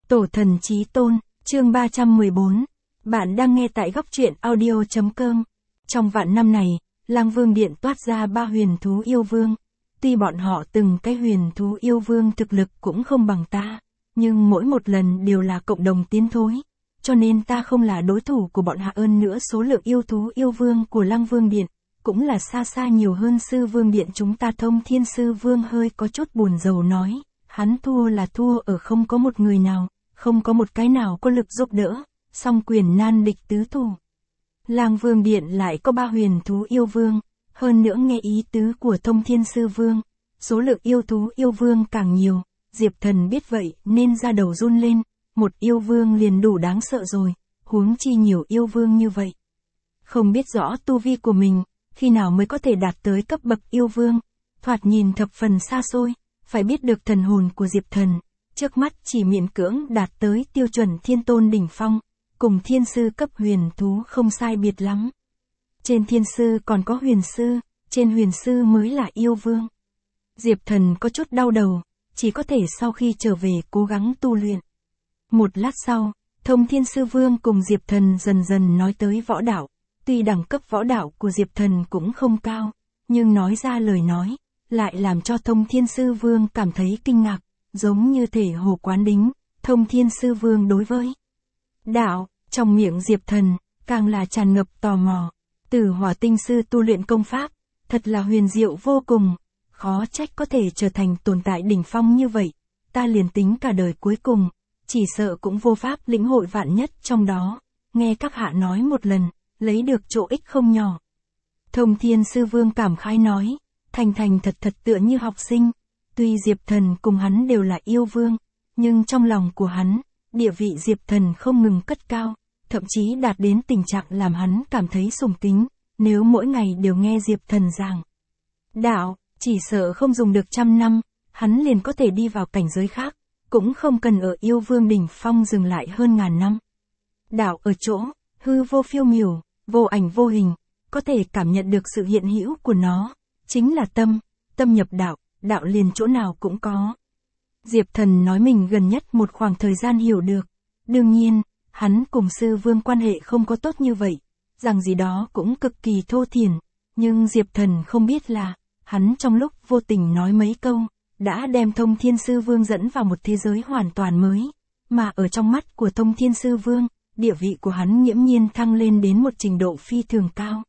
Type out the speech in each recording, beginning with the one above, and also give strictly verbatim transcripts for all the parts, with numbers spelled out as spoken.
Tổ thần chí tôn, chương ba trăm mười bốn. Bạn đang nghe tại góc truyện audio chấm com. Trong vạn năm này, Lang Vương Điện toát ra ba huyền thú yêu vương. Tuy bọn họ từng cái huyền thú yêu vương thực lực cũng không bằng ta, nhưng mỗi một lần đều là cộng đồng tiến thối. Cho nên ta không là đối thủ của bọn hạ, ơn nữa số lượng yêu thú yêu vương của Lang Vương Điện cũng là xa xa nhiều hơn Sư Vương Điện chúng ta. Thông Thiên Sư Vương hơi có chút buồn rầu nói, hắn thua là thua ở không có một người nào, không có một cái nào có lực giúp đỡ, song quyền nan địch tứ thủ. Lang Vương Điện lại có ba huyền thú yêu vương, hơn nữa nghe ý tứ của Thông Thiên Sư Vương, số lượng yêu thú yêu vương càng nhiều, Diệp Thần biết vậy nên ra đầu run lên, một yêu vương liền đủ đáng sợ rồi, huống chi nhiều yêu vương như vậy. Không biết rõ tu vi của mình, khi nào mới có thể đạt tới cấp bậc yêu vương, thoạt nhìn thập phần xa xôi, phải biết được thần hồn của Diệp Thần, trước mắt chỉ miễn cưỡng đạt tới tiêu chuẩn thiên tôn đỉnh phong, cùng thiên sư cấp huyền thú không sai biệt lắm. Trên thiên sư còn có huyền sư, trên huyền sư mới là yêu vương. Diệp Thần có chút đau đầu, chỉ có thể sau khi trở về cố gắng tu luyện. Một lát sau, Thông Thiên Sư Vương cùng Diệp Thần dần dần nói tới võ đạo. Tuy đẳng cấp võ đạo của Diệp Thần cũng không cao, nhưng nói ra lời nói, lại làm cho Thông Thiên Sư Vương cảm thấy kinh ngạc, giống như thể hồ quán đính. Thông Thiên Sư Vương đối với đạo, trong miệng Diệp Thần, càng là tràn ngập tò mò. Tử Hỏa Tinh Sư tu luyện công pháp, thật là huyền diệu vô cùng, khó trách có thể trở thành tồn tại đỉnh phong như vậy. Ta liền tính cả đời cuối cùng, chỉ sợ cũng vô pháp lĩnh hội vạn nhất trong đó, nghe các hạ nói một lần, lấy được chỗ ích không nhỏ. Thông Thiên Sư Vương cảm khái nói, thành thành thật thật tựa như học sinh, tuy Diệp Thần cùng hắn đều là yêu vương, nhưng trong lòng của hắn, địa vị Diệp Thần không ngừng cất cao, thậm chí đạt đến tình trạng làm hắn cảm thấy sùng kính, nếu mỗi ngày đều nghe Diệp Thần giảng đạo, chỉ sợ không dùng được trăm năm, hắn liền có thể đi vào cảnh giới khác, cũng không cần ở yêu vương đỉnh phong dừng lại hơn ngàn năm. Đạo ở chỗ, hư vô phiêu miểu, vô ảnh vô hình, có thể cảm nhận được sự hiện hữu của nó, chính là tâm, tâm nhập đạo, đạo liền chỗ nào cũng có. Diệp Thần nói mình gần nhất một khoảng thời gian hiểu được, đương nhiên, hắn cùng Sư Vương quan hệ không có tốt như vậy, rằng gì đó cũng cực kỳ thô thiển, nhưng Diệp Thần không biết là, hắn trong lúc vô tình nói mấy câu, đã đem Thông Thiên Sư Vương dẫn vào một thế giới hoàn toàn mới, mà ở trong mắt của Thông Thiên Sư Vương, địa vị của hắn nghiễm nhiên thăng lên đến một trình độ phi thường cao.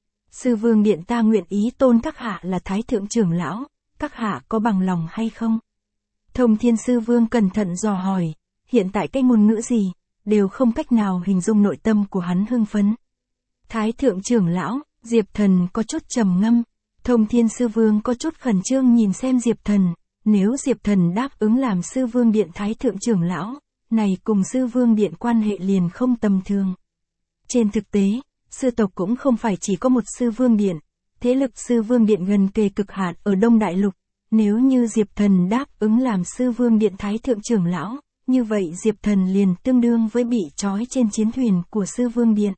Sư Vương Điện ta nguyện ý tôn các hạ là Thái Thượng Trưởng Lão, các hạ có bằng lòng hay không? Thông Thiên Sư Vương cẩn thận dò hỏi, hiện tại cái ngôn ngữ gì, đều không cách nào hình dung nội tâm của hắn hưng phấn. Thái Thượng Trưởng Lão, Diệp Thần có chút trầm ngâm, Thông Thiên Sư Vương có chút khẩn trương nhìn xem Diệp Thần, nếu Diệp Thần đáp ứng làm Sư Vương Điện Thái Thượng Trưởng Lão, này cùng Sư Vương Điện quan hệ liền không tầm thường. Trên thực tế, sư tộc cũng không phải chỉ có một Sư Vương Điện, thế lực Sư Vương Điện gần kề cực hạn ở Đông Đại Lục, nếu như Diệp Thần đáp ứng làm Sư Vương Điện Thái Thượng Trưởng Lão, như vậy Diệp Thần liền tương đương với bị trói trên chiến thuyền của Sư Vương Điện.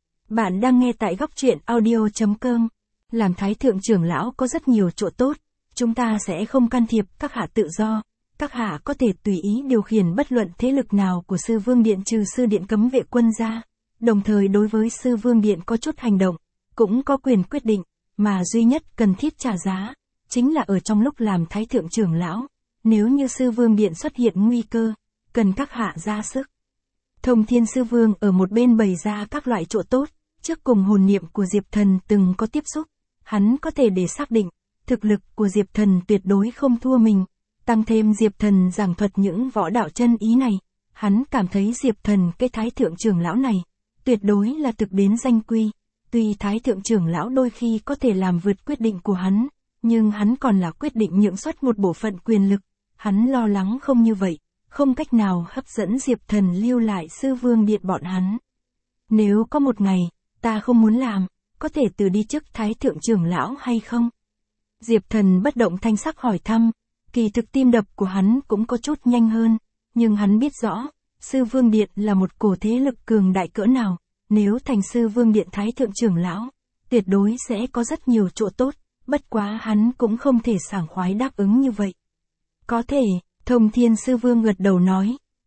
Bạn đang nghe tại góc truyện audio chấm com. Làm Thái Thượng Trưởng Lão có rất nhiều chỗ tốt, chúng ta sẽ không can thiệp các hạ tự do, các hạ có thể tùy ý điều khiển bất luận thế lực nào của Sư Vương Điện trừ Sư Điện cấm vệ quân ra, đồng thời đối với Sư Vương Điện có chút hành động, cũng có quyền quyết định, mà duy nhất cần thiết trả giá, chính là ở trong lúc làm Thái Thượng Trưởng Lão, nếu như Sư Vương Điện xuất hiện nguy cơ, cần các hạ ra sức. Thông Thiên Sư Vương ở một bên bày ra các loại chỗ tốt, trước cùng hồn niệm của Diệp Thần từng có tiếp xúc, hắn có thể để xác định, thực lực của Diệp Thần tuyệt đối không thua mình, tăng thêm Diệp Thần giảng thuật những võ đạo chân ý này, hắn cảm thấy Diệp Thần cái Thái Thượng Trưởng Lão này, tuyệt đối là thực đến danh quy, tuy Thái Thượng Trưởng Lão đôi khi có thể làm vượt quyết định của hắn, nhưng hắn còn là quyết định nhượng xuất một bộ phận quyền lực, hắn lo lắng không như vậy, không cách nào hấp dẫn Diệp Thần lưu lại Sư Vương Điện bọn hắn. Nếu có một ngày, ta không muốn làm, có thể từ đi chức Thái Thượng Trưởng Lão hay không? Diệp Thần bất động thanh sắc hỏi thăm, kỳ thực tim đập của hắn cũng có chút nhanh hơn, nhưng hắn biết rõ, Sư Vương Điện là một cổ thế lực cường đại cỡ nào, nếu thành Sư Vương Điện Thái Thượng Trưởng Lão, tuyệt đối sẽ có rất nhiều chỗ tốt, bất quá hắn cũng không thể sảng khoái đáp ứng như vậy. Có thể, Thông Thiên Sư Vương gật đầu nói,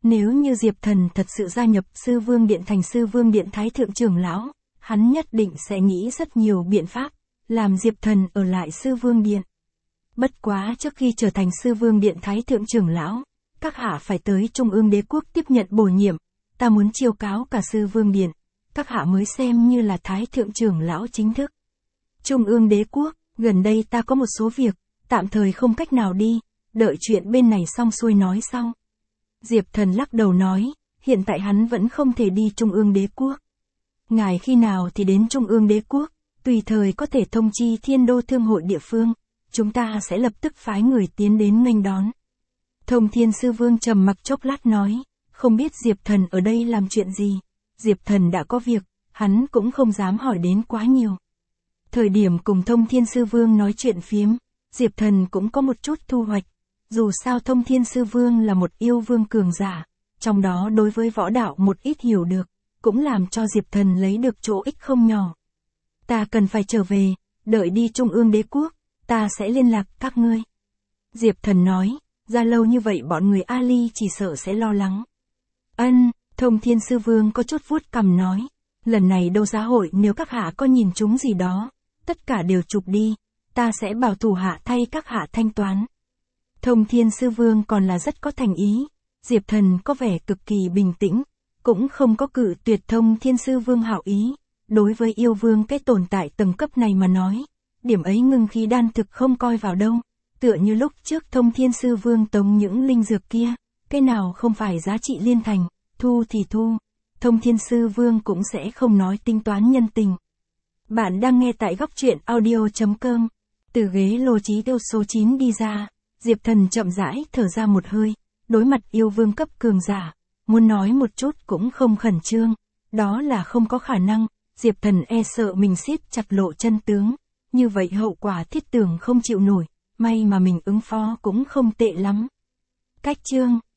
Nếu như Diệp Thần thật sự gia nhập Sư Vương Điện thành Sư Vương Điện Thái Thượng trưởng lão, hắn nhất định sẽ nghĩ rất nhiều biện pháp, làm Diệp Thần ở lại Sư Vương Điện. Bất quá trước khi trở thành Sư Vương Điện Thái Thượng trưởng lão, các hạ phải tới Trung ương Đế Quốc tiếp nhận bổ nhiệm, ta muốn chiêu cáo cả Sư Vương Điện, các hạ mới xem như là Thái Thượng trưởng lão chính thức. Trung ương Đế Quốc, gần đây ta có một số việc, tạm thời không cách nào đi, đợi chuyện bên này xong xuôi nói sau. Diệp Thần lắc đầu nói, hiện tại hắn vẫn không thể đi Trung ương Đế Quốc. Ngài khi nào thì đến Trung ương Đế Quốc, tùy thời có thể thông chi Thiên Đô Thương hội địa phương, chúng ta sẽ lập tức phái người tiến đến nghênh đón. Thông Thiên Sư Vương trầm mặc chốc lát nói, không biết Diệp Thần ở đây làm chuyện gì. Diệp Thần đã có việc, hắn cũng không dám hỏi đến quá nhiều. Thời điểm cùng Thông Thiên Sư Vương nói chuyện phiếm, Diệp Thần cũng có một chút thu hoạch. Dù sao Thông Thiên Sư Vương là một yêu vương cường giả, trong đó đối với võ đạo một ít hiểu được, cũng làm cho Diệp Thần lấy được chỗ ích không nhỏ. Ta cần phải trở về, đợi đi Trung ương Đế Quốc, ta sẽ liên lạc các ngươi. Diệp Thần nói, ra lâu như vậy bọn người Ali chỉ sợ sẽ lo lắng. Ân, Thông Thiên Sư Vương có chút vuốt cằm nói, lần này đấu giá hội nếu các hạ có nhìn chúng gì đó, tất cả đều chụp đi, ta sẽ bảo thủ hạ thay các hạ thanh toán. Thông Thiên Sư Vương còn là rất có thành ý, Diệp Thần có vẻ cực kỳ bình tĩnh, cũng không có cự tuyệt Thông Thiên Sư Vương hảo ý. Đối với yêu vương cái tồn tại tầng cấp này mà nói, điểm ấy ngưng khí đan thực không coi vào đâu, tựa như lúc trước Thông Thiên Sư Vương tống những linh dược kia, cái nào không phải giá trị liên thành, thu thì thu, Thông Thiên Sư Vương cũng sẽ không nói tính toán nhân tình. Bạn đang nghe tại góc truyện audio chấm com, từ ghế lô trí tiêu số chín đi ra, Diệp Thần chậm rãi thở ra một hơi, đối mặt yêu vương cấp cường giả, muốn nói một chút cũng không khẩn trương, đó là không có khả năng. Diệp Thần e sợ mình siết chặt lộ chân tướng, như vậy hậu quả thiết tưởng không chịu nổi, may mà mình ứng phó cũng không tệ lắm. Cách chương